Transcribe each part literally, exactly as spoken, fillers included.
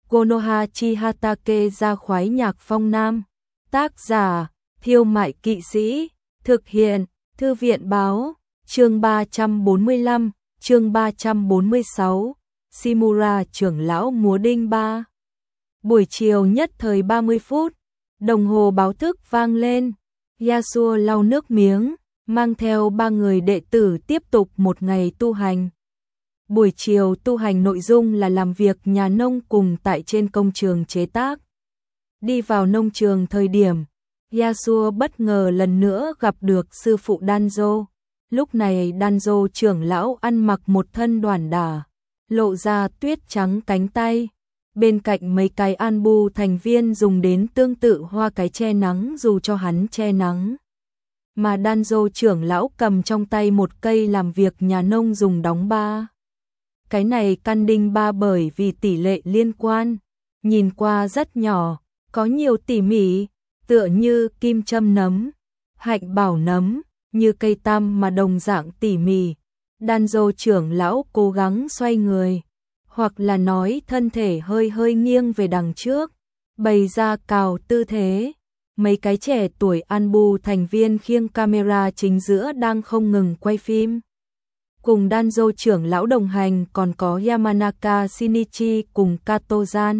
Konoha Chihatake ra khoái nhạc phong nam. Tác giả, Thiêu Mại Kỵ Sĩ. Thực hiện, Thư viện báo. Chương ba trăm bốn mươi lăm, chương ba trăm bốn mươi sáu. Shimura trưởng lão múa đinh ba. Buổi chiều nhất thời ba mươi phút, đồng hồ báo thức vang lên. Yasuo lau nước miếng, mang theo ba người đệ tử tiếp tục một ngày tu hành. Buổi chiều tu hành nội dung là làm việc nhà nông cùng tại trên công trường chế tác. Đi vào nông trường thời điểm, Yasuo bất ngờ lần nữa gặp được sư phụ Danzo. Lúc này Danzo trưởng lão ăn mặc một thân đoản đả, lộ ra tuyết trắng cánh tay. Bên cạnh mấy cái anbu thành viên dùng đến tương tự hoa cái che nắng dù cho hắn che nắng. Mà Danzo trưởng lão cầm trong tay một cây làm việc nhà nông dùng đóng ba. Cái này căn đinh ba bởi vì tỷ lệ liên quan, nhìn qua rất nhỏ, có nhiều tỉ mỉ, tựa như kim châm nấm, hạnh bảo nấm, như cây tam mà đồng dạng tỉ mỉ. Danzo trưởng lão cố gắng xoay người, hoặc là nói thân thể hơi hơi nghiêng về đằng trước, bày ra cào tư thế. Mấy cái trẻ tuổi anbu thành viên khiêng camera chính giữa đang không ngừng quay phim. Cùng Danzo trưởng lão đồng hành còn có Yamanaka Shinichi cùng Kato-san.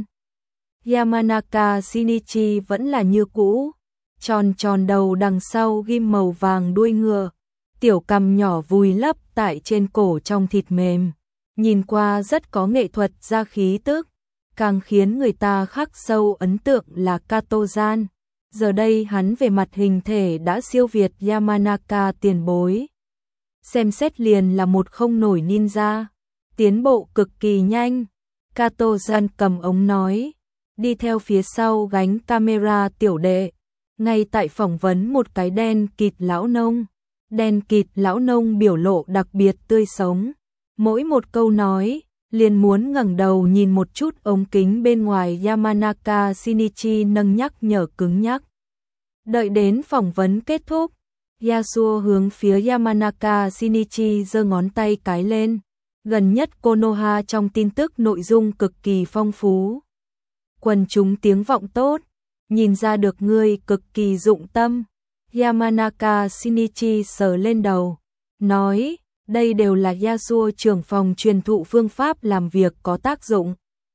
Yamanaka Shinichi vẫn là như cũ, tròn tròn đầu đằng sau ghim màu vàng đuôi ngựa, tiểu cằm nhỏ vùi lấp tại trên cổ trong thịt mềm, nhìn qua rất có nghệ thuật ra khí tức. Càng khiến người ta khắc sâu ấn tượng là Kato-san. Giờ đây hắn về mặt hình thể đã siêu việt Yamanaka tiền bối. Xem xét liền là một không nổi ninja, tiến bộ cực kỳ nhanh. Kato-san cầm ống nói, đi theo phía sau gánh camera tiểu đệ. Ngay tại phỏng vấn một cái đen kịt lão nông. Đen kịt lão nông biểu lộ đặc biệt tươi sống. Mỗi một câu nói, liền muốn ngẩng đầu nhìn một chút ống kính bên ngoài. Yamanaka Shinichi nâng nhắc nhở cứng nhắc. Đợi đến phỏng vấn kết thúc, Yasuo hướng phía Yamanaka Shinichi giơ ngón tay cái lên. Gần nhất Konoha trong tin tức nội dung cực kỳ phong phú. Quần chúng tiếng vọng tốt, nhìn ra được ngươi cực kỳ dụng tâm. Yamanaka Shinichi sờ lên đầu, nói, đây đều là Yasuo trưởng phòng truyền thụ phương pháp làm việc có tác dụng.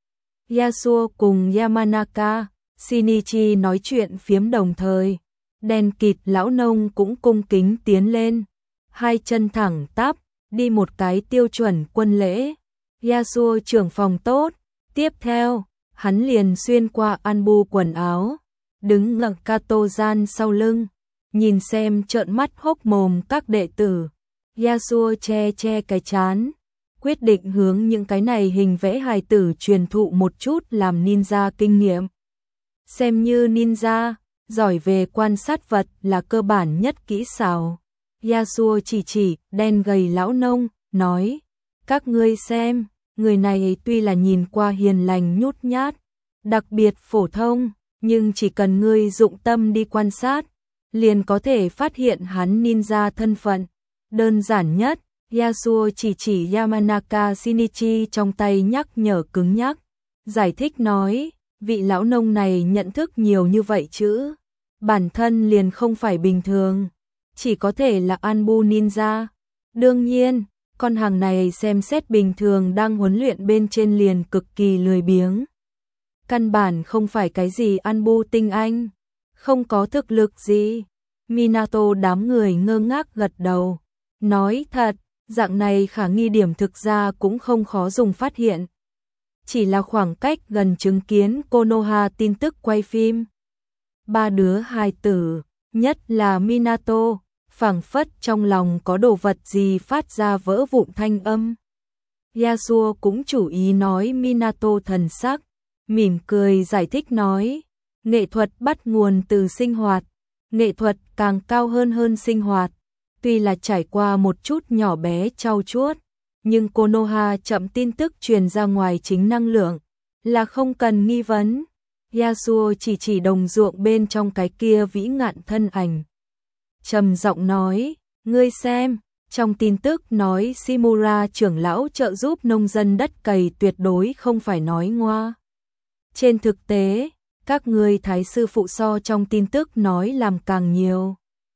Yasuo cùng Yamanaka Shinichi nói chuyện phiếm đồng thời. Đen kịt lão nông cũng cung kính tiến lên, hai chân thẳng tắp, đi một cái tiêu chuẩn quân lễ. Yasuo trưởng phòng tốt. Tiếp theo, hắn liền xuyên qua anbu quần áo, đứng ngẩng Kato-san sau lưng, nhìn xem trợn mắt hốc mồm các đệ tử. Yasuo che che cái trán, quyết định hướng những cái này hình vẽ hài tử truyền thụ một chút làm ninja kinh nghiệm. Xem như ninja, giỏi về quan sát vật là cơ bản nhất kỹ xảo. Yasuo chỉ chỉ đen gầy lão nông, nói, các ngươi xem, người này tuy là nhìn qua hiền lành nhút nhát, đặc biệt phổ thông, nhưng chỉ cần ngươi dụng tâm đi quan sát, liền có thể phát hiện hắn ninja thân phận. Đơn giản nhất, Yasuo chỉ chỉ Yamanaka Shinichi trong tay nhắc nhở cứng nhắc, giải thích nói, vị lão nông này nhận thức nhiều như vậy chứ, bản thân liền không phải bình thường, chỉ có thể là anbu ninja. Đương nhiên, con hàng này xem xét bình thường đang huấn luyện bên trên liền cực kỳ lười biếng. Căn bản không phải cái gì anbu tinh anh, không có thực lực gì. Minato đám người ngơ ngác gật đầu, nói thật, dạng này khả nghi điểm thực ra cũng không khó dùng phát hiện. Chỉ là khoảng cách gần chứng kiến Konoha tin tức quay phim. Ba đứa hài tử, nhất là Minato, phảng phất trong lòng có đồ vật gì phát ra vỡ vụn thanh âm. Yasuo cũng chủ ý nói Minato thần sắc, mỉm cười giải thích nói, nghệ thuật bắt nguồn từ sinh hoạt, nghệ thuật càng cao hơn hơn sinh hoạt. Tuy là trải qua một chút nhỏ bé trau chuốt, nhưng Konoha chậm tin tức truyền ra ngoài chính năng lượng, là không cần nghi vấn. Yasuo chỉ chỉ đồng ruộng bên trong cái kia vĩ ngạn thân ảnh. Trầm giọng nói, ngươi xem, trong tin tức nói Shimura trưởng lão trợ giúp nông dân đất cày tuyệt đối không phải nói ngoa. Trên thực tế, các ngươi thái sư phụ so trong tin tức nói làm càng nhiều.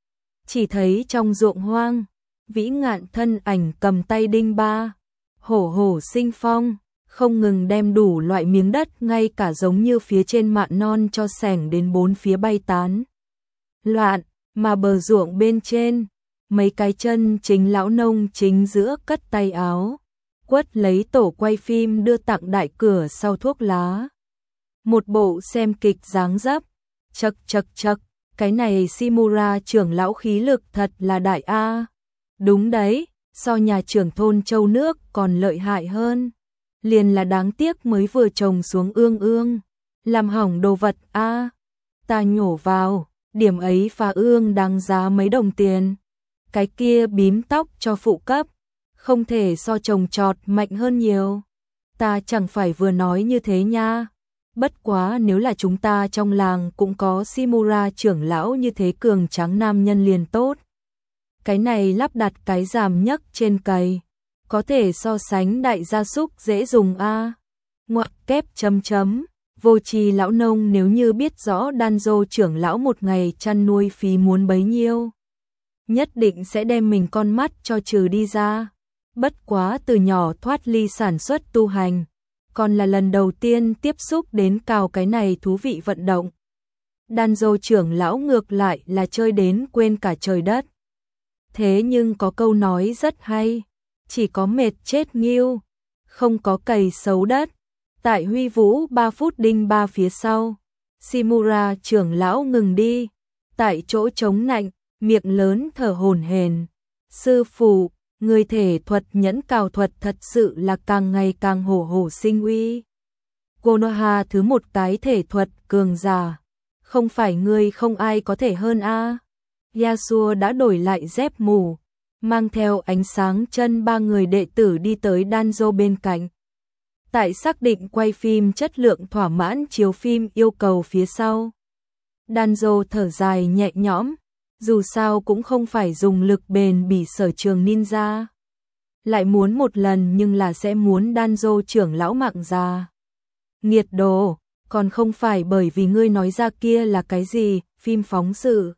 Chỉ thấy trong ruộng hoang, Vĩ Ngạn thân ảnh cầm tay đinh ba, hổ hổ sinh phong, không ngừng đem đủ loại miếng đất ngay cả giống như phía trên mạn non cho sẻng đến bốn phía bay tán. Loạn, mà bờ ruộng bên trên, mấy cái chân chính lão nông chính giữa cất tay áo, quất lấy tổ quay phim đưa tặng đại cửa sau thuốc lá. Một bộ xem kịch dáng dấp, chậc chậc chậc, cái này Shimura trưởng lão khí lực thật là đại a. Đúng đấy, so nhà trưởng thôn châu nước còn lợi hại hơn. Liền là đáng tiếc mới vừa trồng xuống ương ương, làm hỏng đồ vật a. Ta nhổ vào, điểm ấy phá ương đáng giá mấy đồng tiền. Cái kia bím tóc cho phụ cấp, không thể so trồng trọt mạnh hơn nhiều. Ta chẳng phải vừa nói như thế nha. Bất quá nếu là chúng ta trong làng cũng có Shimura trưởng lão như thế cường tráng nam nhân liền tốt. Cái này lắp đặt cái giảm nhấc trên cày, có thể so sánh đại gia súc dễ dùng a. Ngoặc kép chấm chấm, vô tri lão nông nếu như biết rõ Danzo trưởng lão một ngày chăn nuôi phí muốn bấy nhiêu, nhất định sẽ đem mình con mắt cho trừ đi ra. Bất quá từ nhỏ thoát ly sản xuất tu hành, còn là lần đầu tiên tiếp xúc đến cào cái này thú vị vận động. Danzo trưởng lão ngược lại là chơi đến quên cả trời đất. Thế nhưng có câu nói rất hay, chỉ có mệt chết nghiêu, không có cày xấu đất. Tại huy vũ ba phút đinh ba phía sau, Shimura trưởng lão ngừng đi, tại chỗ chống nạnh, miệng lớn thở hổn hển. Sư phụ, người thể thuật nhẫn cào thuật thật sự là càng ngày càng hổ hổ sinh uy. Konoha thứ một cái thể thuật cường giả, không phải người không ai có thể hơn a. Yasuo đã đổi lại dép mù, mang theo ánh sáng chân ba người đệ tử đi tới Danzo bên cạnh. Tại xác định quay phim chất lượng thỏa mãn chiếu phim yêu cầu phía sau, Danzo thở dài nhẹ nhõm, dù sao cũng không phải dùng lực bền bỉ sở trường ninja. Lại muốn một lần nhưng là sẽ muốn Danzo trưởng lão mạng già. Nghiệt đồ, còn không phải bởi vì ngươi nói ra kia là cái gì, phim phóng sự.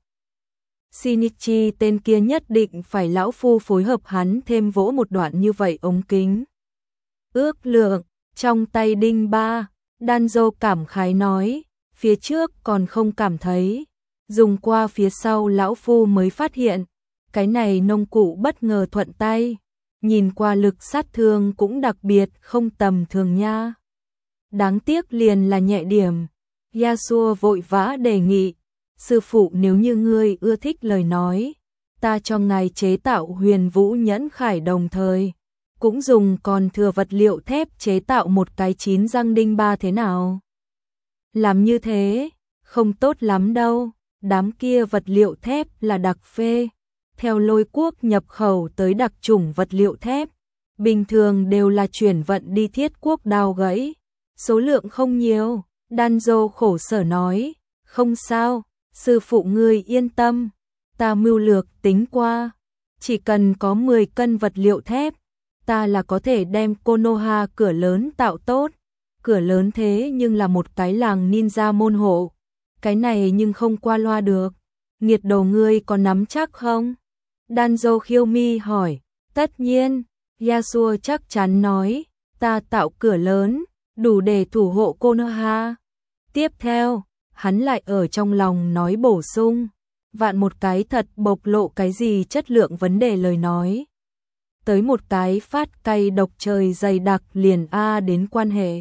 Shinichi tên kia nhất định phải lão phu phối hợp hắn thêm vỗ một đoạn như vậy ống kính. Ước lượng, trong tay đinh ba, Danzo cảm khái nói, phía trước còn không cảm thấy, dùng qua phía sau lão phu mới phát hiện, cái này nông cụ bất ngờ thuận tay, nhìn qua lực sát thương cũng đặc biệt không tầm thường nha. Đáng tiếc liền là nhẹ điểm. Yasuo vội vã đề nghị, sư phụ nếu như ngươi ưa thích lời nói, ta cho ngài chế tạo huyền vũ nhẫn khải đồng thời, cũng dùng còn thừa vật liệu thép chế tạo một cái chín răng đinh ba thế nào? Làm như thế, không tốt lắm đâu, đám kia vật liệu thép là đặc phê, theo Lôi Quốc nhập khẩu tới đặc chủng vật liệu thép, bình thường đều là chuyển vận đi Thiết Quốc đào gãy, số lượng không nhiều. Danzo khổ sở nói, không sao, sư phụ ngươi yên tâm, ta mưu lược tính qua, chỉ cần có mười cân vật liệu thép, ta là có thể đem Konoha cửa lớn tạo tốt. Cửa lớn thế nhưng là một cái làng ninja môn hộ, cái này nhưng không qua loa được. Nghiệt đồ ngươi có nắm chắc không? Danzo khiêu mi hỏi. Tất nhiên, Yasuo chắc chắn nói, ta tạo cửa lớn, đủ để thủ hộ Konoha. Tiếp theo, hắn lại ở trong lòng nói bổ sung, vạn một cái thật bộc lộ cái gì chất lượng vấn đề lời nói. Tới một cái phát cay độc trời dày đặc liền a đến quan hệ.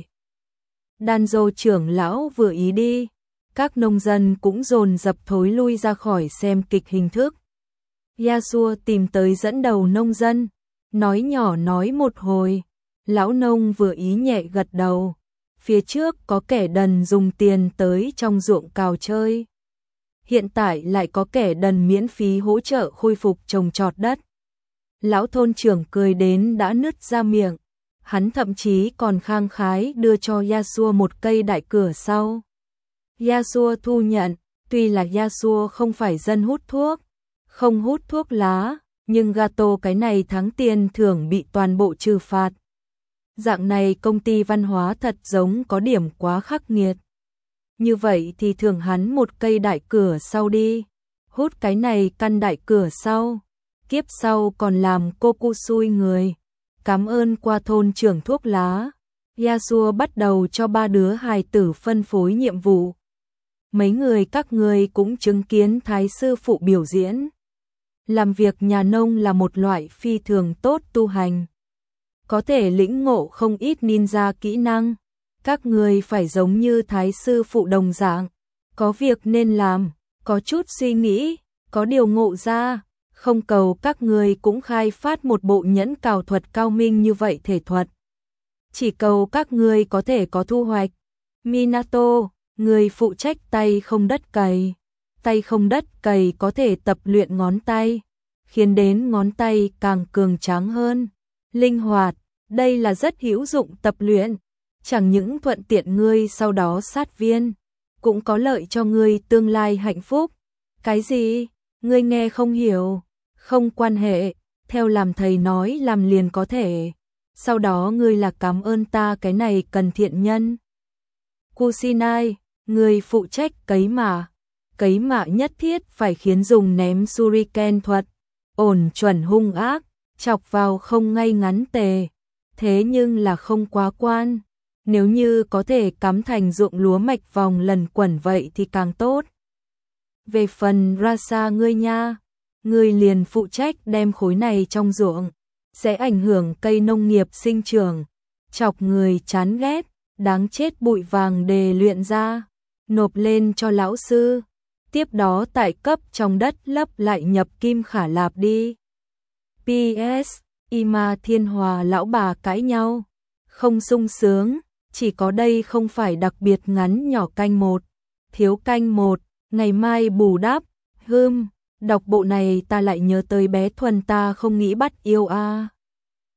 Danzo trưởng lão vừa ý đi, các nông dân cũng dồn dập thối lui ra khỏi xem kịch hình thức. Yasuo tìm tới dẫn đầu nông dân, nói nhỏ nói một hồi, lão nông vừa ý nhẹ gật đầu. Phía trước có kẻ đần dùng tiền tới trong ruộng cào chơi, hiện tại lại có kẻ đần miễn phí hỗ trợ khôi phục trồng trọt đất. Lão thôn trưởng cười đến đã nứt ra miệng, hắn thậm chí còn khang khái đưa cho Yasuo một cây đại cửa sau. Yasuo thu nhận, tuy là Yasuo không phải dân hút thuốc, không hút thuốc lá, nhưng gato cái này tháng tiền thưởng bị toàn bộ trừ phạt. Dạng này công ty văn hóa thật giống có điểm quá khắc nghiệt. Như vậy thì thưởng hắn một cây đại cửa sau đi. Hút cái này căn đại cửa sau. Kiếp sau còn làm cô cu xui người. Cảm ơn qua thôn trưởng thuốc lá. Yasuo bắt đầu cho ba đứa hài tử phân phối nhiệm vụ. Mấy người các người cũng chứng kiến thái sư phụ biểu diễn. Làm việc nhà nông là một loại phi thường tốt tu hành. Có thể lĩnh ngộ không ít ninja kỹ năng. Các người phải giống như thái sư phụ đồng dạng. Có việc nên làm, có chút suy nghĩ, có điều ngộ ra. Không cầu các người cũng khai phát một bộ nhẫn cào thuật cao minh như vậy thể thuật. Chỉ cầu các người có thể có thu hoạch. Minato, người phụ trách tay không đất cày. Tay không đất cày có thể tập luyện ngón tay, khiến đến ngón tay càng cường tráng hơn, linh hoạt. Đây là rất hữu dụng tập luyện. Chẳng những thuận tiện ngươi sau đó sát viên, cũng có lợi cho ngươi tương lai hạnh phúc. Cái gì? Ngươi nghe không hiểu? Không quan hệ, theo làm thầy nói làm liền có thể. Sau đó ngươi là cảm ơn ta cái này cần thiện nhân. Kusinai, ngươi phụ trách cấy mạ. Cấy mạ nhất thiết phải khiến dùng ném shuriken thuật, ổn chuẩn hung ác, chọc vào không ngay ngắn tề. Thế nhưng là không quá quan. Nếu như có thể cắm thành ruộng lúa mạch vòng lần quẩn vậy thì càng tốt. Về phần Rasa ngươi nha, ngươi liền phụ trách đem khối này trong ruộng, sẽ ảnh hưởng cây nông nghiệp sinh trưởng, chọc người chán ghét, đáng chết bụi vàng đề luyện ra, nộp lên cho lão sư, tiếp đó tại cấp trong đất lấp lại nhập kim khả lạp đi. pê ét. Ima Thiên Hòa lão bà cãi nhau, không sung sướng, chỉ có đây không phải đặc biệt ngắn nhỏ canh một, thiếu canh một, ngày mai bù đắp. Hưm, đọc bộ này ta lại nhớ tới bé Thuần ta không nghĩ bắt yêu a. À.